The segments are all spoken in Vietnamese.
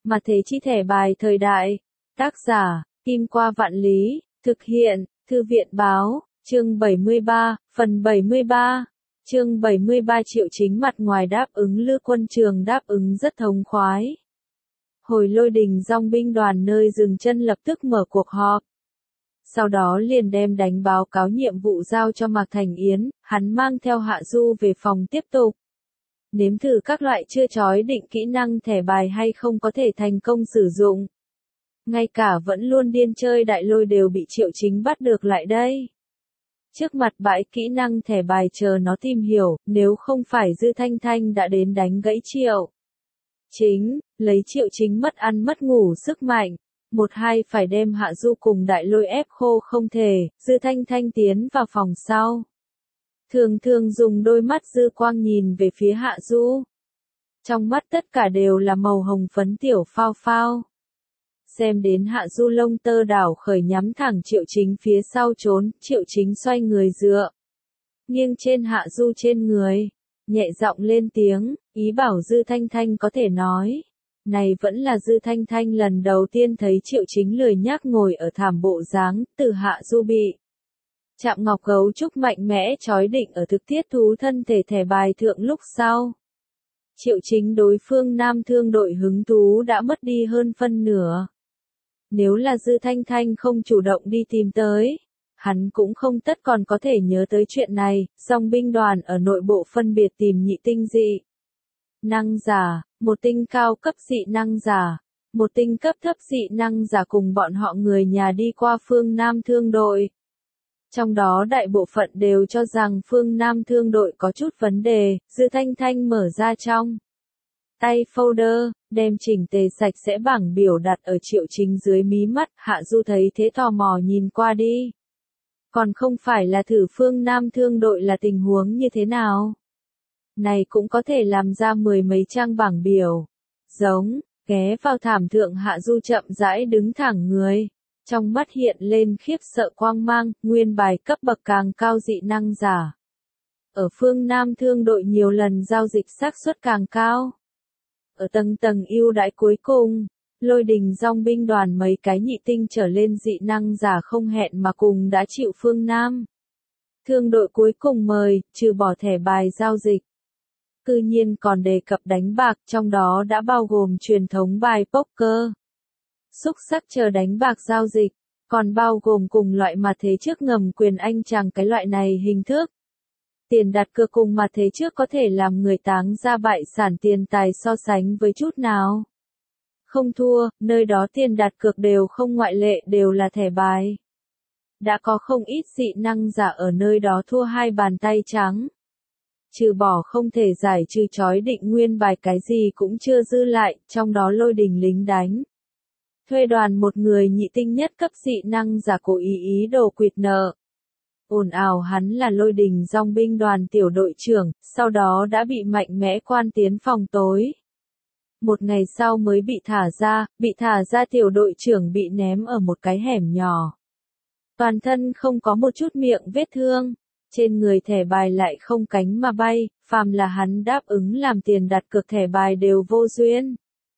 Mà thế chi thẻ bài thời đại. Tác giả, Kim Qua Vạn Lý, thực hiện, Thư viện báo, chương 73, phần 73. Chương 73 Triệu Chính mặt ngoài đáp ứng Lư Quân Trường đáp ứng rất thống khoái. Hồi Lôi Đình dòng binh đoàn nơi dừng chân lập tức mở cuộc họp. Sau đó liền đem đánh báo cáo nhiệm vụ giao cho Mạc Thành Yến, hắn mang theo Hạ Du về phòng tiếp tục. Nếm thử các loại chưa chói định kỹ năng thẻ bài hay không có thể thành công sử dụng. Ngay cả vẫn luôn điên chơi đại lôi đều bị Triệu Chính bắt được lại đây. Trước mặt bãi kỹ năng thẻ bài chờ nó tìm hiểu, nếu không phải Dư Thanh Thanh đã đến đánh gãy Triệu Chính, lấy Triệu Chính mất ăn mất ngủ sức mạnh. Một hai phải đem Hạ Du cùng đại lôi ép khô không thể, Dư Thanh Thanh tiến vào phòng sau. Thường thường dùng đôi mắt dư quang nhìn về phía Hạ Du. Trong mắt tất cả đều là màu hồng phấn tiểu phao phao. Xem đến Hạ Du lông tơ đảo khởi nhắm thẳng Triệu Chính phía sau trốn, Triệu Chính xoay người dựa. Nghiêng trên Hạ Du trên người, nhẹ giọng lên tiếng, ý bảo Dư Thanh Thanh có thể nói. Này vẫn là Dư Thanh Thanh lần đầu tiên thấy Triệu Chính lười nhác ngồi ở thảm bộ dáng, từ Hạ Du bị chạm ngọc gấu trúc mạnh mẽ chói định ở thực tiết thú thân thể thẻ bài thượng lúc sau. Triệu Chính đối phương Nam Thương đội hứng thú đã mất đi hơn phân nửa. Nếu là Dư Thanh Thanh không chủ động đi tìm tới, hắn cũng không tất còn có thể nhớ tới chuyện này. Dòng binh đoàn ở nội bộ phân biệt tìm nhị tinh dị năng giả, một tinh cao cấp dị năng giả, một tinh cấp thấp dị năng giả cùng bọn họ người nhà đi qua phương Nam Thương đội. Trong đó đại bộ phận đều cho rằng phương Nam Thương đội có chút vấn đề. Dư Thanh Thanh mở ra trong tay folder, đem chỉnh tề sạch sẽ bảng biểu đặt ở Triệu Chính dưới mí mắt. Hạ Du thấy thế tò mò nhìn qua đi. Còn không phải là thử phương Nam Thương đội là tình huống như thế nào? Này cũng có thể làm ra mười mấy trang bảng biểu. Giống, ghé vào thảm thượng Hạ Du chậm rãi đứng thẳng người. Trong mắt hiện lên khiếp sợ quang mang, nguyên bài cấp bậc càng cao dị năng giả. Ở phương Nam Thương đội nhiều lần giao dịch xác suất càng cao. Ở tầng tầng ưu đãi cuối cùng, Lôi Đình dòng binh đoàn mấy cái nhị tinh trở lên dị năng giả không hẹn mà cùng đã chịu phương Nam Thương đội cuối cùng mời, trừ bỏ thẻ bài giao dịch. Cư nhiên còn đề cập đánh bạc, trong đó đã bao gồm truyền thống bài poker, xúc sắc chờ đánh bạc giao dịch, còn bao gồm cùng loại mà thế trước ngầm quyền anh chàng cái loại này hình thức. Tiền đặt cược cùng mà thế trước có thể làm người táng ra bại sản tiền tài so sánh với chút nào. Không thua, nơi đó tiền đặt cược đều không ngoại lệ đều là thẻ bài. Đã có không ít dị năng giả ở nơi đó thua hai bàn tay trắng. Trừ bỏ không thể giải trừ chói định nguyên bài cái gì cũng chưa dư lại, trong đó Lôi Đình lính đánh thuê đoàn một người nhị tinh nhất cấp dị năng giả cố ý đồ quỵt nợ. Ồn ào hắn là Lôi Đình dòng binh đoàn tiểu đội trưởng, sau đó đã bị mạnh mẽ quan tiến phòng tối. Một ngày sau mới bị thả ra tiểu đội trưởng bị ném ở một cái hẻm nhỏ. Toàn thân không có một chút miệng vết thương, trên người thẻ bài lại không cánh mà bay, phàm là hắn đáp ứng làm tiền đặt cược thẻ bài đều vô duyên.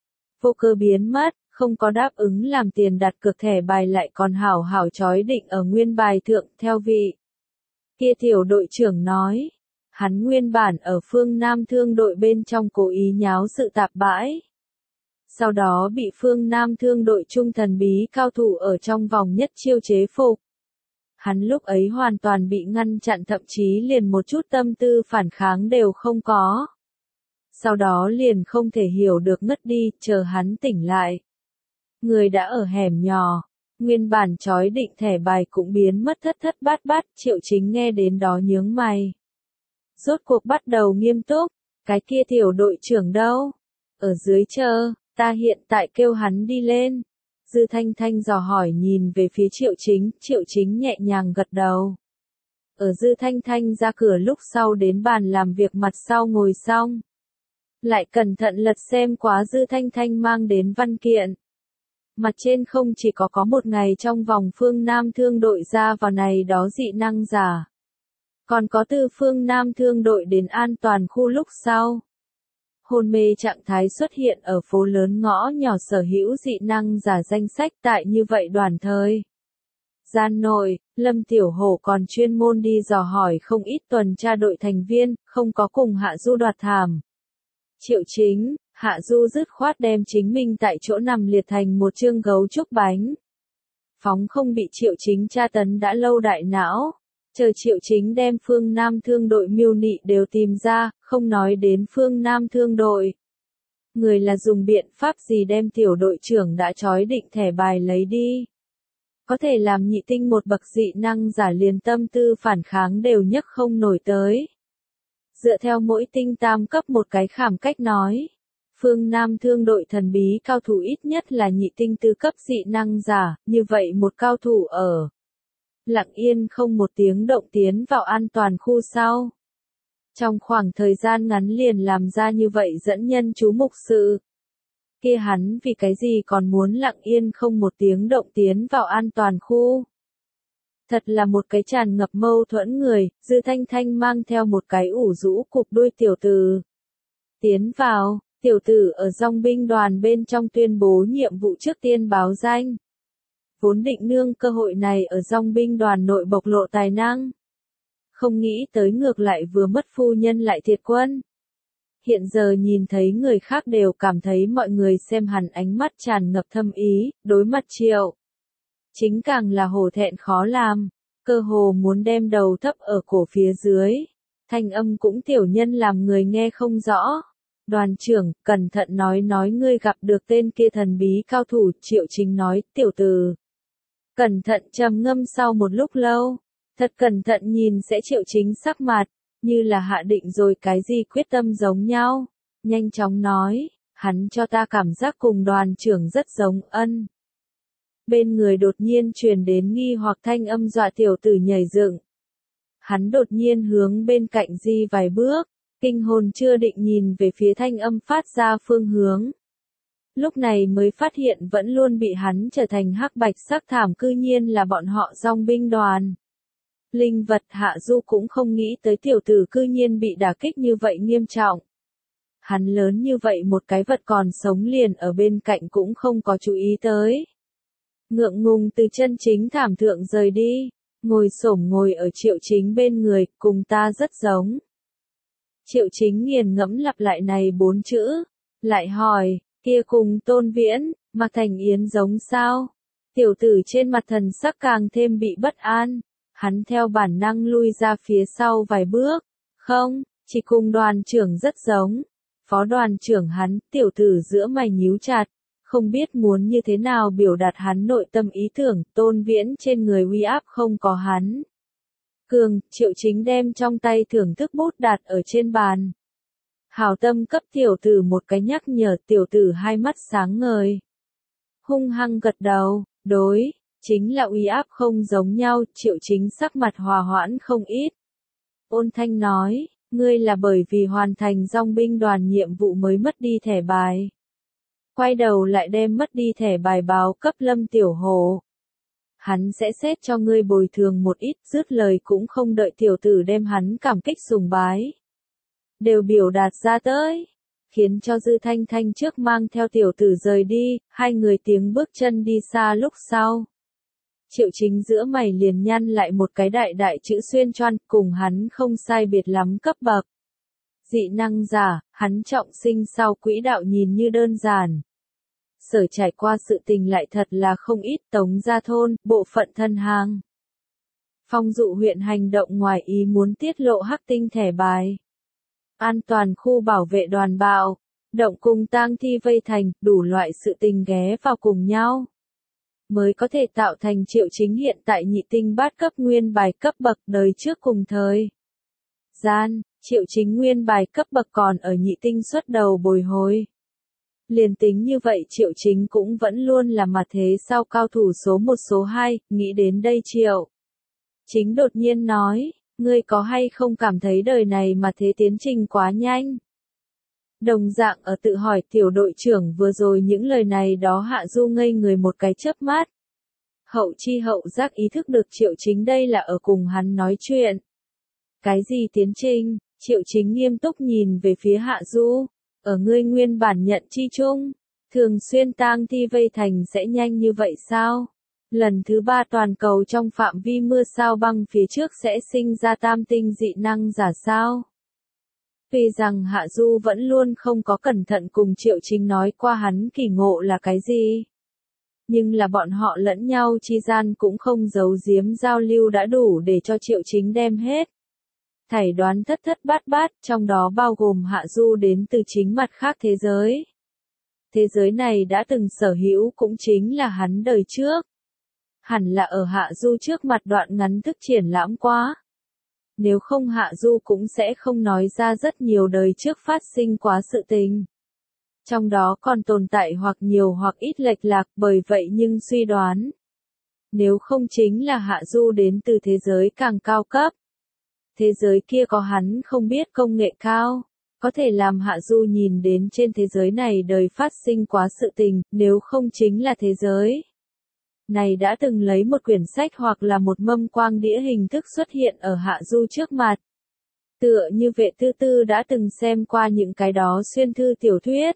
Vô cơ biến mất, không có đáp ứng làm tiền đặt cược thẻ bài lại còn hảo hảo chói định ở nguyên bài thượng. Theo vị kia tiểu đội trưởng nói, hắn nguyên bản ở phương Nam Thương đội bên trong cố ý nháo sự tạp bãi. Sau đó bị phương Nam Thương đội trung thần bí cao thủ ở trong vòng nhất chiêu chế phục. Hắn lúc ấy hoàn toàn bị ngăn chặn, thậm chí liền một chút tâm tư phản kháng đều không có. Sau đó liền không thể hiểu được ngất đi, chờ hắn tỉnh lại. Người đã ở hẻm nhỏ, nguyên bản chói định thẻ bài cũng biến mất thất thất bát bát. Triệu Chính nghe đến đó nhướng mày. Rốt cuộc bắt đầu nghiêm túc, cái kia tiểu đội trưởng đâu? Ở dưới chờ, ta hiện tại kêu hắn đi lên. Dư Thanh Thanh dò hỏi nhìn về phía Triệu Chính nhẹ nhàng gật đầu. Ở Dư Thanh Thanh ra cửa lúc sau đến bàn làm việc mặt sau ngồi xong. Lại cẩn thận lật xem quá Dư Thanh Thanh mang đến văn kiện. Mặt trên không chỉ có một ngày trong vòng phương Nam Thương đội ra vào này đó dị năng giả. Còn có từ phương Nam Thương đội đến an toàn khu lúc sau. Hôn mê trạng thái xuất hiện ở phố lớn ngõ nhỏ sở hữu dị năng giả danh sách tại như vậy đoàn thời gian nội, Lâm Tiểu Hổ còn chuyên môn đi dò hỏi không ít tuần tra đội thành viên, không có cùng Hạ Du đoạt thảm. Triệu Chính, Hạ Du dứt khoát đem chính mình tại chỗ nằm liệt thành một chương gấu trúc bánh. Phóng không bị Triệu Chính tra tấn đã lâu đại não. Chờ Triệu Chính đem phương Nam thương đội miêu nị đều tìm ra, không nói đến phương Nam thương đội. Người là dùng biện pháp gì đem tiểu đội trưởng đã trói định thẻ bài lấy đi. Có thể làm nhị tinh một bậc dị năng giả liền tâm tư phản kháng đều nhấc không nổi tới. Dựa theo mỗi tinh tam cấp một cái khảm cách nói. Phương Nam thương đội thần bí cao thủ ít nhất là nhị tinh tứ cấp dị năng giả, như vậy một cao thủ ở. Lặng yên không một tiếng động tiến vào an toàn khu sau. Trong khoảng thời gian ngắn liền làm ra như vậy dẫn nhân chú mục sự. Kia hắn vì cái gì còn muốn lặng yên không một tiếng động tiến vào an toàn khu. Thật là một cái tràn ngập mâu thuẫn người, Dư Thanh Thanh mang theo một cái ủ rũ cục đuôi tiểu tử. Tiến vào, tiểu tử ở dòng binh đoàn bên trong tuyên bố nhiệm vụ trước tiên báo danh. Vốn định nương cơ hội này ở dòng binh đoàn nội bộc lộ tài năng. Không nghĩ tới ngược lại vừa mất phu nhân lại thiệt quân. Hiện giờ nhìn thấy người khác đều cảm thấy mọi người xem hắn ánh mắt tràn ngập thâm ý, đối mặt Triệu. Chính càng là hổ thẹn khó làm, cơ hồ muốn đem đầu thấp ở cổ phía dưới. Thanh âm cũng tiểu nhân làm người nghe không rõ. Đoàn trưởng, cẩn thận nói ngươi gặp được tên kia thần bí cao thủ, Triệu Chính nói, tiểu tử. Cẩn thận trầm ngâm sau một lúc lâu, thật cẩn thận nhìn sẽ Triệu Chính sắc mặt, như là hạ định rồi cái gì quyết tâm giống nhau. Nhanh chóng nói, hắn cho ta cảm giác cùng đoàn trưởng rất giống ân. Bên người đột nhiên truyền đến nghi hoặc thanh âm dọa tiểu tử nhảy dựng. Hắn đột nhiên hướng bên cạnh di vài bước, kinh hồn chưa định nhìn về phía thanh âm phát ra phương hướng. Lúc này mới phát hiện vẫn luôn bị hắn trở thành hắc bạch sắc thảm cư nhiên là bọn họ dòng binh đoàn. Linh vật Hạ Du cũng không nghĩ tới tiểu tử cư nhiên bị đả kích như vậy nghiêm trọng. Hắn lớn như vậy một cái vật còn sống liền ở bên cạnh cũng không có chú ý tới. Ngượng ngùng từ chân chính thảm thượng rời đi, ngồi xổm ngồi ở Triệu Chính bên người, cùng ta rất giống. Triệu Chính nghiền ngẫm lặp lại này 4 chữ, lại hỏi, kia cùng Tôn Viễn, Mạc Thành Yến giống sao? Tiểu tử trên mặt thần sắc càng thêm bị bất an, hắn theo bản năng lui ra phía sau vài bước, không, chỉ cùng đoàn trưởng rất giống. Phó đoàn trưởng hắn, tiểu tử giữa mày nhíu chặt, không biết muốn như thế nào biểu đạt hắn nội tâm ý tưởng, Tôn Viễn trên người uy áp không có hắn. Cường, Triệu Chính đem trong tay thưởng thức bút đặt ở trên bàn. Hảo tâm cấp tiểu tử một cái nhắc nhở, tiểu tử hai mắt sáng ngời. Hung hăng gật đầu, đối, chính là uy áp không giống nhau, Triệu Chính sắc mặt hòa hoãn không ít. Ôn Thanh nói, ngươi là bởi vì hoàn thành dòng binh đoàn nhiệm vụ mới mất đi thẻ bài. Quay đầu lại đem mất đi thẻ bài báo cấp Lâm Tiểu Hổ. Hắn sẽ xét cho ngươi bồi thường một ít, dứt lời cũng không đợi tiểu tử đem hắn cảm kích sùng bái. Đều biểu đạt ra tới, khiến cho Dư Thanh Thanh trước mang theo tiểu tử rời đi, hai người tiếng bước chân đi xa lúc sau. Triệu Chính giữa mày liền nhăn lại một cái đại đại chữ xuyên choan, cùng hắn không sai biệt lắm cấp bậc. Dị năng giả, hắn trọng sinh sau quỹ đạo nhìn như đơn giản. Sở trải qua sự tình lại thật là không ít, Tống Gia Thôn, bộ phận thân hàng. Phong Dụ huyện hành động ngoài ý muốn tiết lộ hắc tinh thẻ bài. An toàn khu bảo vệ đoàn bạo, động cùng tang thi vây thành, đủ loại sự tình ghé vào cùng nhau. Mới có thể tạo thành Triệu Chính hiện tại nhị tinh bát cấp nguyên bài cấp bậc đời trước cùng thời. Gian, Triệu Chính nguyên bài cấp bậc còn ở nhị tinh xuất đầu bồi hồi. Liền tính như vậy Triệu Chính cũng vẫn luôn là mặt thế sau cao thủ số 1 số 2, nghĩ đến đây Triệu Chính đột nhiên nói, ngươi có hay không cảm thấy đời này mà thế tiến trình quá nhanh? Đồng dạng ở tự hỏi tiểu đội trưởng vừa rồi những lời này đó Hạ Du ngây người một cái chớp mắt. Hậu chi hậu giác ý thức được Triệu Chính đây là ở cùng hắn nói chuyện. Cái gì tiến trình? Triệu Chính nghiêm túc nhìn về phía Hạ Du. Ở ngươi nguyên bản nhận chi chung, thường xuyên tang thi vây thành sẽ nhanh như vậy sao? Lần thứ 3 toàn cầu trong phạm vi mưa sao băng phía trước sẽ sinh ra tam tinh dị năng giả sao? Tuy rằng Hạ Du vẫn luôn không có cẩn thận cùng Triệu Chính nói qua hắn kỳ ngộ là cái gì. Nhưng là bọn họ lẫn nhau chi gian cũng không giấu giếm giao lưu đã đủ để cho Triệu Chính đem hết. Thảy đoán thất thất bát bát, trong đó bao gồm Hạ Du đến từ chính mặt khác thế giới. Thế giới này đã từng sở hữu cũng chính là hắn đời trước. Hẳn là ở Hạ Du trước mặt đoạn ngắn thức triển lãm quá. Nếu không Hạ Du cũng sẽ không nói ra rất nhiều đời trước phát sinh quá sự tình. Trong đó còn tồn tại hoặc nhiều hoặc ít lệch lạc, bởi vậy nhưng suy đoán. Nếu không chính là Hạ Du đến từ thế giới càng cao cấp. Thế giới kia có hắn không biết công nghệ cao, có thể làm Hạ Du nhìn đến trên thế giới này đời phát sinh quá sự tình, nếu không chính là thế giới này đã từng lấy một quyển sách hoặc là một mâm quang đĩa hình thức xuất hiện ở Hạ Du trước mặt. Tựa như Vệ Tư Tư đã từng xem qua những cái đó xuyên thư tiểu thuyết.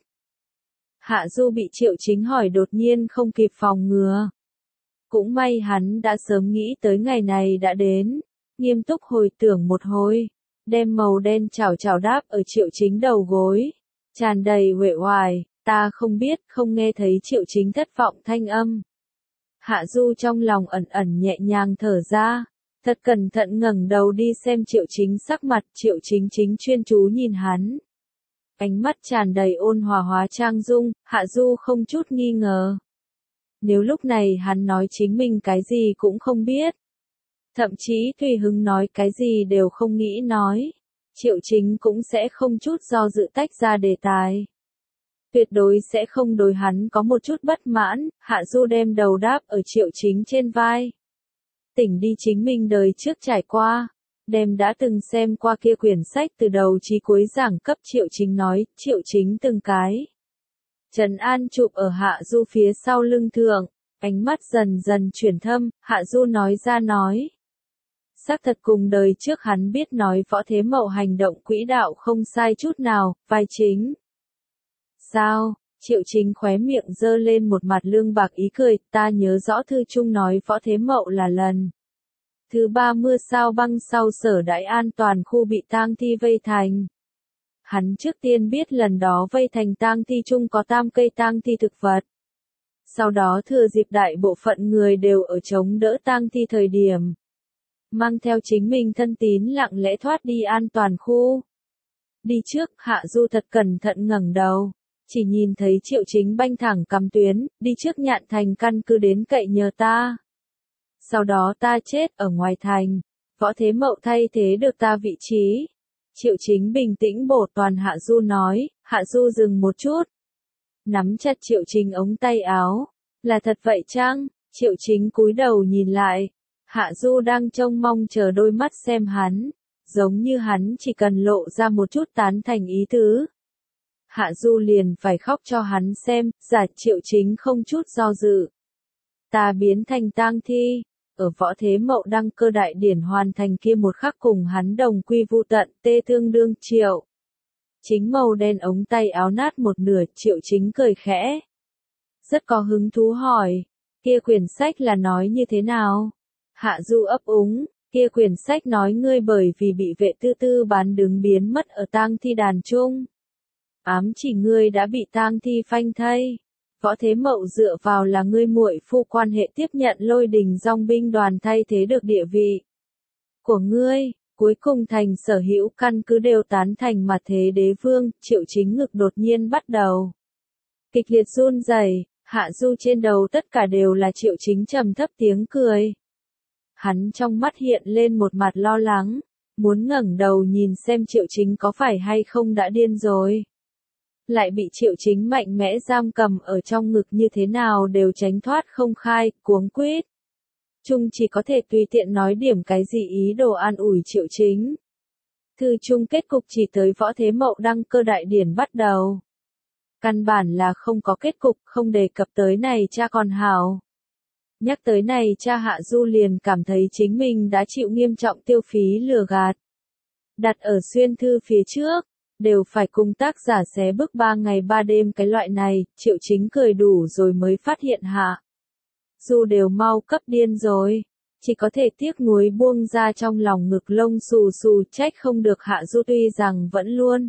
Hạ Du bị Triệu Chính hỏi đột nhiên không kịp phòng ngừa. Cũng may hắn đã sớm nghĩ tới ngày này đã đến, nghiêm túc hồi tưởng một hồi, đem màu đen chảo chảo đáp ở Triệu Chính đầu gối, tràn đầy uể oải, ta không biết, không nghe thấy Triệu Chính thất vọng thanh âm. Hạ Du trong lòng ẩn ẩn nhẹ nhàng thở ra, thật cẩn thận ngẩng đầu đi xem Triệu Chính sắc mặt, Triệu Chính chính chuyên chú nhìn hắn. Ánh mắt tràn đầy ôn hòa hóa trang dung, Hạ Du không chút nghi ngờ. Nếu lúc này hắn nói chính mình cái gì cũng không biết, thậm chí tùy hứng nói cái gì đều không nghĩ nói, Triệu Chính cũng sẽ không chút do dự tách ra đề tài. Tuyệt đối sẽ không đối hắn có một chút bất mãn, Hạ Du đem đầu đáp ở Triệu Chính trên vai. Tỉnh đi chính mình đời trước trải qua, đem đã từng xem qua kia quyển sách từ đầu chí cuối giảng cấp Triệu Chính nói, Triệu Chính từng cái. Trần An chụp ở Hạ Du phía sau lưng thượng, ánh mắt dần dần chuyển thâm, Hạ Du nói ra nói. Xác thật cùng đời trước hắn biết nói Võ Thế Mậu hành động quỹ đạo không sai chút nào, vai chính. Sao? Triệu Chính khóe miệng giơ lên một mặt lương bạc ý cười, ta nhớ rõ thư chung nói Võ Thế Mậu là lần thứ 3 mưa sao băng sau Sở Đại An toàn khu bị tang thi vây thành. Hắn trước tiên biết lần đó vây thành tang thi chung có 8 cây tang thi thực vật. Sau đó thừa dịp đại bộ phận người đều ở chống đỡ tang thi thời điểm, mang theo chính mình thân tín lặng lẽ thoát đi an toàn khu. Đi trước, Hạ Du thật cẩn thận ngẩng đầu, chỉ nhìn thấy Triệu Chính banh thẳng cắm tuyến, đi trước Nhạn Thành căn cứ đến cậy nhờ ta. Sau đó ta chết ở ngoài thành, Võ Thế Mậu thay thế được ta vị trí. Triệu Chính bình tĩnh bổ toàn Hạ Du nói, Hạ Du dừng một chút. Nắm chặt Triệu Chính ống tay áo, là thật vậy chăng? Triệu Chính cúi đầu nhìn lại, Hạ Du đang trông mong chờ đôi mắt xem hắn, giống như hắn chỉ cần lộ ra một chút tán thành ý tứ. Hạ Du liền phải khóc cho hắn xem, giả Triệu Chính không chút do dự. Ta biến thành tang thi, ở Võ Thế Mậu đăng cơ đại điển hoàn thành kia một khắc cùng hắn đồng quy vu tận, tê tương đương Triệu. Chính màu đen ống tay áo nát một nửa, Triệu Chính cười khẽ. Rất có hứng thú hỏi, kia quyển sách là nói như thế nào? Hạ Du ấp úng, kia quyển sách nói ngươi bởi vì bị Vệ Tư Tư bán đứng biến mất ở tang thi đàn chung. Ám chỉ ngươi đã bị tang thi phanh thây. Võ Thế Mậu dựa vào là ngươi muội phu quan hệ tiếp nhận Lôi Đình dòng binh đoàn thay thế được địa vị của ngươi, cuối cùng thành sở hữu căn cứ đều tán thành mà thế đế vương, Triệu Chính ngực đột nhiên bắt đầu kịch liệt run rẩy, Hạ Du trên đầu tất cả đều là Triệu Chính trầm thấp tiếng cười. Hắn trong mắt hiện lên một mặt lo lắng, muốn ngẩng đầu nhìn xem Triệu Chính có phải hay không đã điên rồi. Lại bị Triệu Chính mạnh mẽ giam cầm ở trong ngực như thế nào đều tránh thoát không khai, cuống quýt. Trung chỉ có thể tùy tiện nói điểm cái gì ý đồ an ủi Triệu Chính. Thư chung kết cục chỉ tới Võ Thế Mậu đăng cơ đại điển bắt đầu. Căn bản là không có kết cục, không đề cập tới này cha còn hảo. Nhắc tới này cha Hạ Du liền cảm thấy chính mình đã chịu nghiêm trọng tiêu phí lừa gạt. Đặt ở xuyên thư phía trước, đều phải cùng tác giả xé bước 3 ngày 3 đêm cái loại này, Triệu Chính cười đủ rồi mới phát hiện Hạ Du đều mau cấp điên rồi. Chỉ có thể tiếc nuối buông ra trong lòng ngực lông xù xù, trách không được Hạ Du tuy rằng vẫn luôn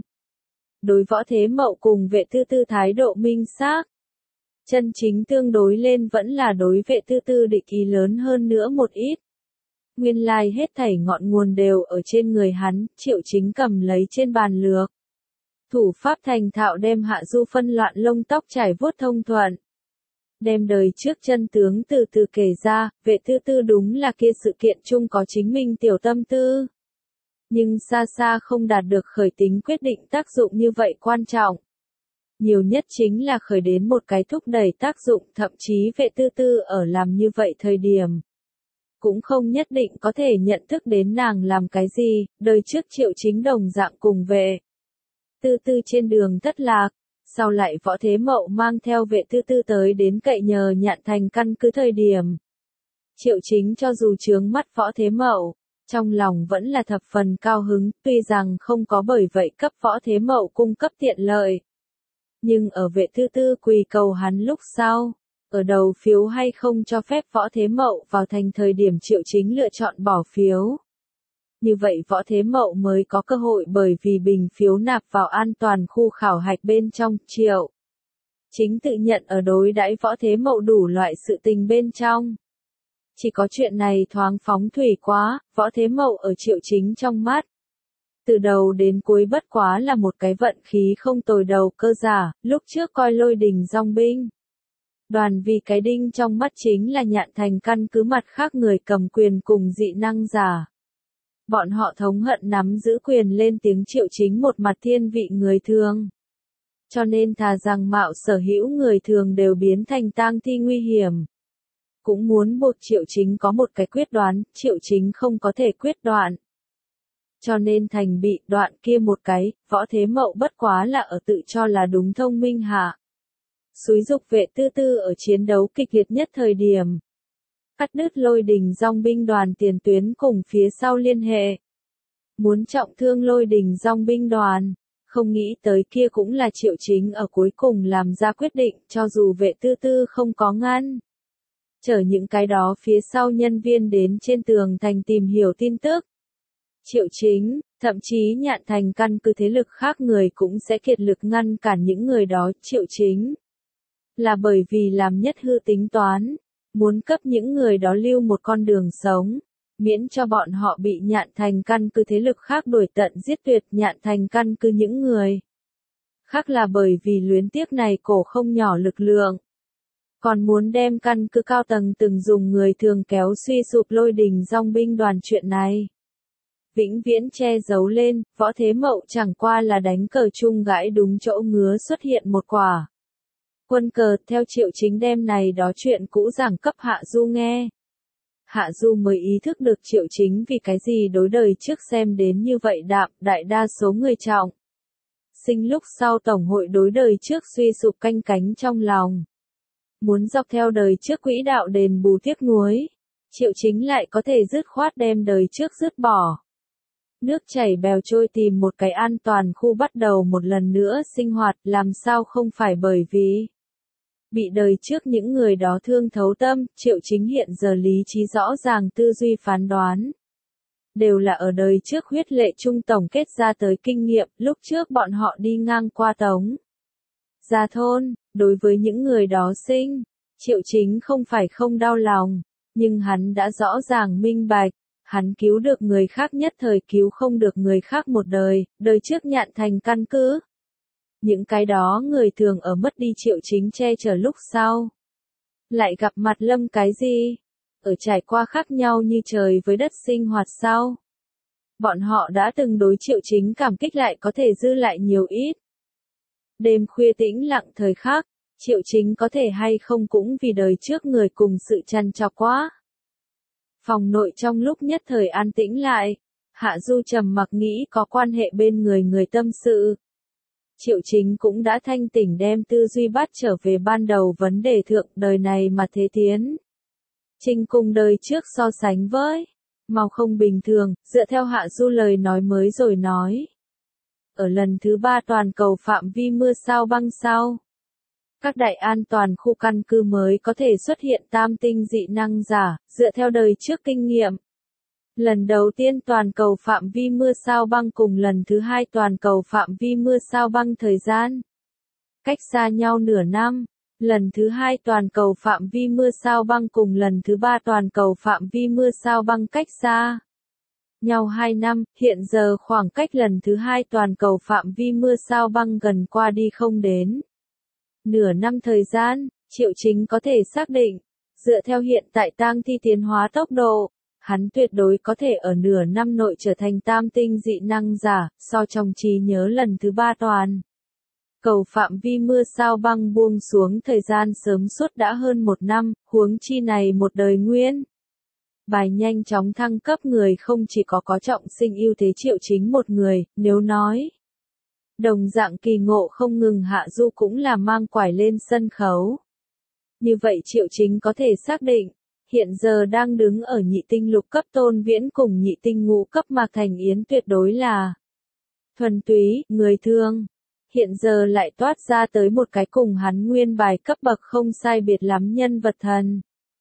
đối Võ Thế Mậu cùng Vệ Tư Tư thái độ minh xác. Chân chính tương đối lên vẫn là đối Vệ Tư Tư địch ý lớn hơn nữa một ít. Nguyên lai hết thảy ngọn nguồn đều ở trên người hắn, Triệu Chính cầm lấy trên bàn lược. Thủ pháp thành thạo đem Hạ Du phân loạn lông tóc trải vuốt thông thuận. Đem đời trước chân tướng từ từ kể ra, Vệ Tư Tư đúng là kia sự kiện chung có chính mình tiểu tâm tư. Nhưng xa xa không đạt được khởi tính quyết định tác dụng như vậy quan trọng. Nhiều nhất chính là khởi đến một cái thúc đẩy tác dụng, thậm chí Vệ Tư Tư ở làm như vậy thời điểm. Cũng không nhất định có thể nhận thức đến nàng làm cái gì, đời trước Triệu Chính đồng dạng cùng Vệ Tư Tư trên đường thất lạc. Sau lại Võ Thế Mậu mang theo Vệ Tư Tư tới đến cậy nhờ Nhạn Thành căn cứ thời điểm. Triệu Chính cho dù chướng mắt Võ Thế Mậu, trong lòng vẫn là thập phần cao hứng, tuy rằng không có bởi vậy cấp Võ Thế Mậu cung cấp tiện lợi. Nhưng ở Vệ Tư Tư quỳ cầu hắn lúc sau, ở đầu phiếu hay không cho phép Võ Thế Mậu vào thành thời điểm Triệu Chính lựa chọn bỏ phiếu. Như vậy Võ Thế Mậu mới có cơ hội bởi vì bình phiếu nạp vào an toàn khu khảo hạch bên trong, Triệu Chính tự nhận ở đối đãi Võ Thế Mậu đủ loại sự tình bên trong. Chỉ có chuyện này thoáng phóng thủy quá, Võ Thế Mậu ở Triệu Chính trong mắt. Từ đầu đến cuối bất quá là một cái vận khí không tồi đầu cơ giả, lúc trước coi Lôi Đình dòng binh đoàn vì cái đinh trong mắt chính là Nhạn Thành căn cứ mặt khác người cầm quyền cùng dị năng giả. Bọn họ thống hận nắm giữ quyền lên tiếng Triệu Chính một mặt thiên vị người thường. Cho nên thà rằng mạo sở hữu người thường đều biến thành tang thi nguy hiểm. Cũng muốn buộc Triệu Chính có một cái quyết đoán, Triệu Chính không có thể quyết đoạn. Cho nên thành bị đoạn kia một cái, Võ Thế Mậu bất quá là ở tự cho là đúng thông minh hạ. Xúi dục Vệ Tư Tư ở chiến đấu kịch liệt nhất thời điểm. Cắt đứt Lôi Đình dòng binh đoàn tiền tuyến cùng phía sau liên hệ. Muốn trọng thương Lôi Đình dòng binh đoàn, không nghĩ tới kia cũng là Triệu Chính ở cuối cùng làm ra quyết định, cho dù Vệ Tư Tư không có ngăn. Chở những cái đó phía sau nhân viên đến trên tường thành tìm hiểu tin tức. Triệu Chính, thậm chí Nhạn Thành căn cứ thế lực khác người cũng sẽ kiệt lực ngăn cản những người đó. Triệu Chính là bởi vì làm nhất hư tính toán, muốn cấp những người đó lưu một con đường sống, miễn cho bọn họ bị Nhạn Thành căn cứ thế lực khác đuổi tận giết tuyệt. Nhạn Thành căn cứ những người khác là bởi vì luyến tiếc này cổ không nhỏ lực lượng. Còn muốn đem căn cứ cao tầng từng dùng người thường kéo suy sụp Lôi Đình dòng binh đoàn chuyện này. Vĩnh viễn che giấu lên, Võ Thế Mậu chẳng qua là đánh cờ chung gãi đúng chỗ ngứa xuất hiện một quả quân cờ. Theo Triệu Chính đem này đó chuyện cũ giảng cấp Hạ Du nghe. Hạ Du mới ý thức được Triệu Chính vì cái gì đối đời trước xem đến như vậy đạm, đại đa số người trọng sinh lúc sau tổng hội đối đời trước suy sụp canh cánh trong lòng. Muốn dọc theo đời trước quỹ đạo đền bù tiếc nuối, Triệu Chính lại có thể dứt khoát đem đời trước dứt bỏ. Nước chảy bèo trôi tìm một cái an toàn khu bắt đầu một lần nữa sinh hoạt, làm sao không phải bởi vì bị đời trước những người đó thương thấu tâm. Triệu Chính hiện giờ lý trí rõ ràng tư duy phán đoán. Đều là ở đời trước huyết lệ trung tổng kết ra tới kinh nghiệm, lúc trước bọn họ đi ngang qua Tống Gia thôn, đối với những người đó sinh, Triệu Chính không phải không đau lòng, nhưng hắn đã rõ ràng minh bạch, hắn cứu được người khác nhất thời cứu không được người khác một đời, đời trước Nhạn Thành căn cứ. Những cái đó người thường ở mất đi Triệu Chính che chở lúc sau. Lại gặp mặt lâm cái gì? Ở trải qua khác nhau như trời với đất sinh hoạt sau. Bọn họ đã từng đối Triệu Chính cảm kích lại có thể dư lại nhiều ít. Đêm khuya tĩnh lặng thời khắc, Triệu Chính có thể hay không cũng vì đời trước người cùng sự chăn chọc quá. Phòng nội trong lúc nhất thời an tĩnh lại, Hạ Du trầm mặc nghĩ có quan hệ bên người tâm sự. Triệu Chính cũng đã thanh tỉnh đem tư duy bắt trở về ban đầu vấn đề thượng đời này mà thế tiến. Trình cùng đời trước so sánh với, màu không bình thường, dựa theo Hạ Du lời nói mới rồi nói. ở lần thứ 3 toàn cầu phạm vi mưa sao băng sau. Các đại an toàn khu căn cứ mới có thể xuất hiện tam tinh dị năng giả, dựa theo đời trước kinh nghiệm. Lần đầu tiên toàn cầu phạm vi mưa sao băng cùng lần thứ 2 toàn cầu phạm vi mưa sao băng thời gian cách xa nhau nửa năm. Lần thứ 2 toàn cầu phạm vi mưa sao băng cùng lần thứ 3 toàn cầu phạm vi mưa sao băng cách xa nhau 2 năm, hiện giờ khoảng cách lần thứ 2 toàn cầu phạm vi mưa sao băng gần qua đi không đến nửa năm thời gian. Triệu Chính có thể xác định, dựa theo hiện tại tang thi tiến hóa tốc độ, hắn tuyệt đối có thể ở nửa năm nội trở thành tam tinh dị năng giả, so trong trí nhớ lần thứ 3 toàn cầu phạm vi mưa sao băng buông xuống thời gian sớm suốt đã hơn 1 năm, huống chi này một đời nguyên. Bài nhanh chóng thăng cấp người không chỉ có trọng sinh ưu thế Triệu Chính một người, nếu nói đồng dạng kỳ ngộ không ngừng hạ du cũng là mang quải lên sân khấu. Như vậy Triệu Chính có thể xác định, hiện giờ đang đứng ở nhị tinh lục cấp Tôn Viễn cùng nhị tinh ngũ cấp Mạc Thành Yến tuyệt đối là thuần túy, người thương. Hiện giờ lại toát ra tới một cái cùng hắn nguyên bài cấp bậc không sai biệt lắm nhân vật thần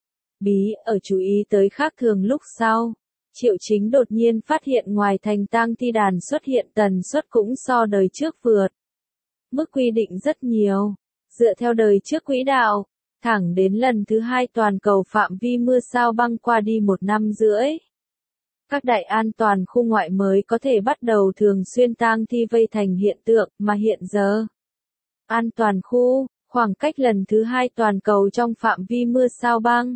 bí. Ở chú ý tới khác thường lúc sau, Triệu Chính đột nhiên phát hiện ngoài thành tang thi đàn xuất hiện tần suất cũng so đời trước vượt mức quy định rất nhiều. Dựa theo đời trước quỹ đạo, thẳng đến lần thứ 2 toàn cầu phạm vi mưa sao băng qua đi 1 năm rưỡi. Các đại an toàn khu ngoại mới có thể bắt đầu thường xuyên tang thi vây thành hiện tượng, mà hiện giờ an toàn khu, khoảng cách lần thứ 2 toàn cầu trong phạm vi mưa sao băng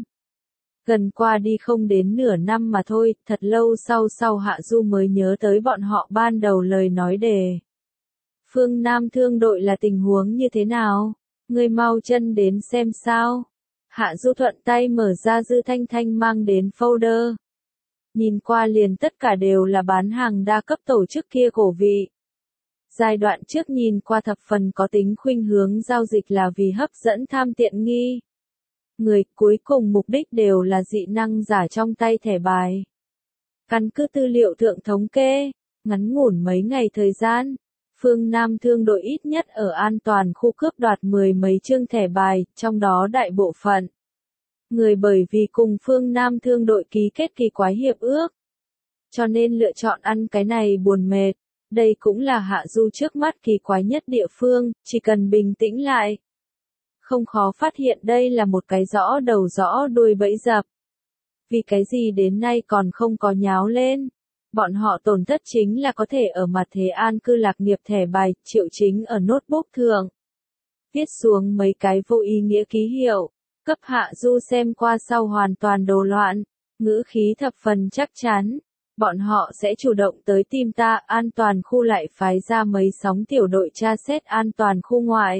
gần qua đi không đến nửa năm mà thôi. Thật lâu sau Hạ Du mới nhớ tới bọn họ ban đầu lời nói đề. Phương Nam thương đội là tình huống như thế nào? Ngươi mau chân đến xem sao. Hạ Du thuận tay mở ra Dư Thanh Thanh mang đến folder. Nhìn qua liền tất cả đều là bán hàng đa cấp tổ chức kia cổ vị. Giai đoạn trước nhìn qua thập phần có tính khuynh hướng giao dịch là vì hấp dẫn tham tiện nghi. Người cuối cùng mục đích đều là dị năng giả trong tay thẻ bài. Căn cứ tư liệu thượng thống kê, ngắn ngủn mấy ngày thời gian, phương Nam thương đội ít nhất ở an toàn khu cướp đoạt 10 mấy chương thẻ bài, trong đó đại bộ phận người bởi vì cùng phương Nam thương đội ký kết kỳ quái hiệp ước, cho nên lựa chọn ăn cái này buồn mệt. Đây cũng là Hạ Du trước mắt kỳ quái nhất địa phương, chỉ cần bình tĩnh lại, không khó phát hiện đây là một cái rõ đầu rõ đuôi bẫy dập. Vì cái gì đến nay còn không có nháo lên? Bọn họ tổn thất chính là có thể ở mặt thế an cư lạc nghiệp thẻ bài. Triệu Chính ở notebook thượng viết xuống mấy cái vô ý nghĩa ký hiệu, cấp Hạ Du xem qua sau hoàn toàn đồ loạn, ngữ khí thập phần chắc chắn. Bọn họ sẽ chủ động tới tìm ta. An toàn khu lại phái ra mấy sóng tiểu đội tra xét an toàn khu ngoại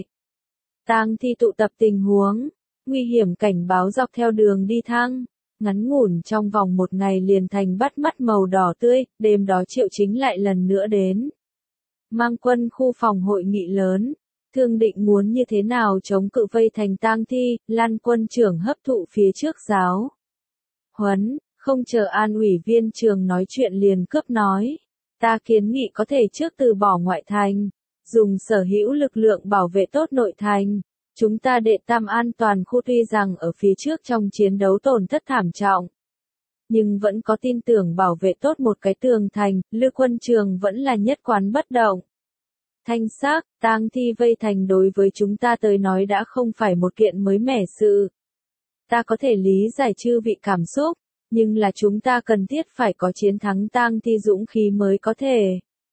tang thi tụ tập tình huống, nguy hiểm cảnh báo dọc theo đường đi thang. Ngắn ngủn trong vòng 1 ngày liền thành bắt mắt màu đỏ tươi. Đêm đó Triệu Chính lại lần nữa đến mang quân khu phòng hội nghị lớn, thương định muốn như thế nào chống cự vây thành tang thi. Lan quân trưởng hấp thụ phía trước giáo huấn, không chờ an ủy viên trường nói chuyện liền cướp nói, ta kiến nghị có thể trước từ bỏ ngoại thành, dùng sở hữu lực lượng bảo vệ tốt nội thành. Chúng ta đệ tam an toàn khu tuy rằng ở phía trước trong chiến đấu tổn thất thảm trọng, nhưng vẫn có tin tưởng bảo vệ tốt một cái tường thành. Lư quân trường vẫn là nhất quán bất động. Thanh xác, tang thi vây thành đối với chúng ta tới nói đã không phải một kiện mới mẻ sự. Ta có thể lý giải chư vị cảm xúc, nhưng là chúng ta cần thiết phải có chiến thắng tang thi dũng khí mới có thể.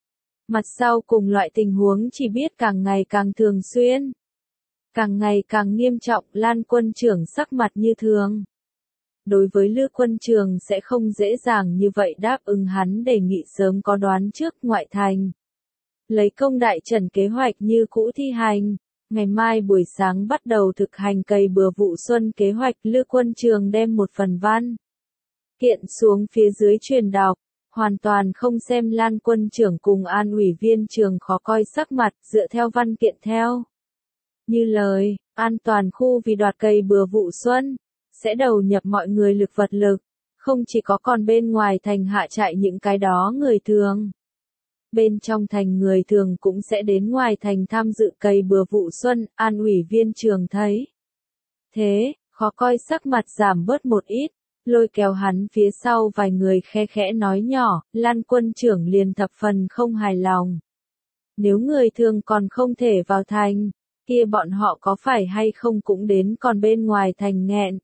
Mặt sau cùng loại tình huống chỉ biết càng ngày càng thường xuyên, càng ngày càng nghiêm trọng. Lan quân trưởng sắc mặt như thường. Đối với Lư quân trường sẽ không dễ dàng như vậy đáp ứng hắn đề nghị, sớm có đoán trước. Ngoại thành lấy công đại trần kế hoạch như cũ thi hành. Ngày mai buổi sáng bắt đầu thực hành cày bừa vụ xuân kế hoạch. Lư quân trường đem một phần văn kiện xuống phía dưới truyền đọc, hoàn toàn không xem Lan quân trưởng cùng an ủy viên trường khó coi sắc mặt. Dựa theo văn kiện theo như lời, an toàn khu vì đoạt cày bừa vụ xuân, sẽ đầu nhập mọi người lực vật lực, không chỉ có còn bên ngoài thành hạ trại những cái đó người thường. Bên trong thành người thường cũng sẽ đến ngoài thành tham dự cày bừa vụ xuân, An ủy viên trường thấy thế, khó coi sắc mặt giảm bớt một ít, lôi kéo hắn phía sau vài người khe khẽ nói nhỏ, Lan quân trưởng liền thập phần không hài lòng. Nếu người thường còn không thể vào thành, kia bọn họ có phải hay không cũng đến còn bên ngoài thành nghẹn.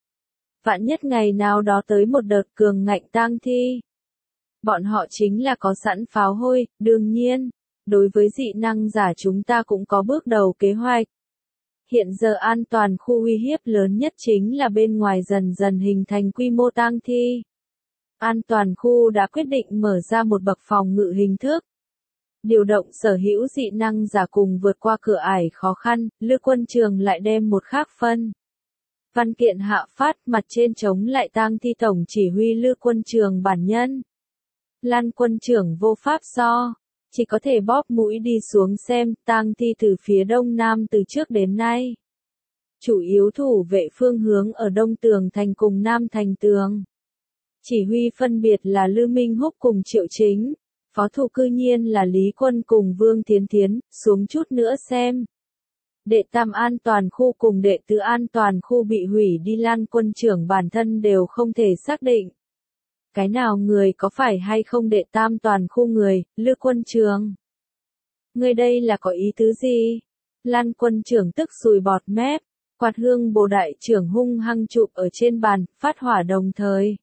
Vạn nhất ngày nào đó tới một đợt cường ngạnh tang thi. Bọn họ chính là có sẵn pháo hôi, đương nhiên, đối với dị năng giả chúng ta cũng có bước đầu kế hoạch. Hiện giờ an toàn khu uy hiếp lớn nhất chính là bên ngoài dần dần hình thành quy mô tang thi. An toàn khu đã quyết định mở ra một bậc phòng ngự hình thức. Điều động sở hữu dị năng giả cùng vượt qua cửa ải khó khăn, Lư Quân Trường lại đem một khác phân. Văn kiện hạ phát mặt trên chống lại tang thi tổng chỉ huy Lư Quân Trường bản nhân. Lan quân trưởng vô pháp so, chỉ có thể bóp mũi đi xuống xem tang thi từ phía đông nam từ trước đến nay. Chủ yếu thủ vệ phương hướng ở đông tường thành cùng nam thành tường. Chỉ huy phân biệt là Lư Minh Húc cùng Triệu Chính, phó thủ cư nhiên là Lý Quân cùng Vương Thiến Thiến, xuống chút nữa xem. Đệ tam an toàn khu cùng đệ tứ an toàn khu bị hủy đi Lan quân trưởng bản thân đều không thể xác định. Cái nào người có phải hay không đệ tam toàn khu người, Lư quân trường? Người đây là có ý tứ gì? Lan quân trưởng tức sùi bọt mép, quạt hương bồ đại trưởng hung hăng chụp ở trên bàn, phát hỏa đồng thời.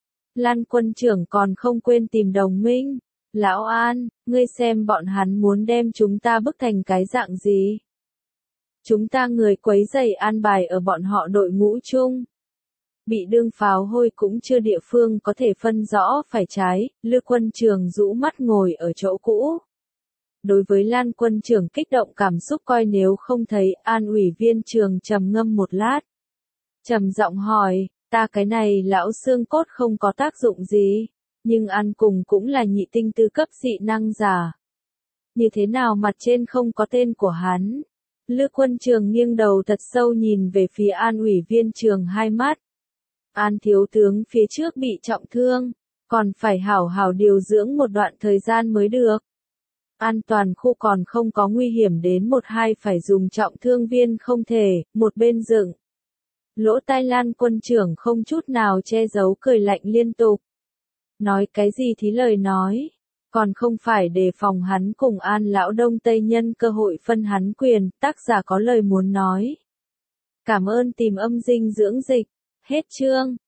Lan quân trưởng còn không quên tìm đồng minh. Lão An, ngươi xem bọn hắn muốn đem chúng ta bức thành cái dạng gì? Chúng ta người quấy rầy an bài ở bọn họ đội ngũ chung. Bị đương pháo hôi cũng chưa địa phương có thể phân rõ phải trái, Lư quân trường rũ mắt ngồi ở chỗ cũ. Đối với Lan quân trưởng kích động cảm xúc coi nếu không thấy, An ủy viên trường trầm ngâm một lát. Trầm giọng hỏi, ta cái này lão xương cốt không có tác dụng gì, nhưng ăn cùng cũng là nhị tinh tư cấp dị năng giả. Như thế nào mặt trên không có tên của hắn? Lư quân trường nghiêng đầu thật sâu nhìn về phía An ủy viên trường hai mắt. An thiếu tướng phía trước bị trọng thương, còn phải hảo hảo điều dưỡng một đoạn thời gian mới được. An toàn khu còn không có nguy hiểm đến một hai phải dùng trọng thương viên không thể, một bên dựng. Lỗ tai Lan quân trưởng không chút nào che giấu cười lạnh liên tục. Nói cái gì thí lời nói, còn không phải đề phòng hắn cùng An lão đông tây nhân cơ hội phân hắn quyền, tác giả có lời muốn nói. Cảm ơn tìm âm dinh dưỡng dịch, hết chương.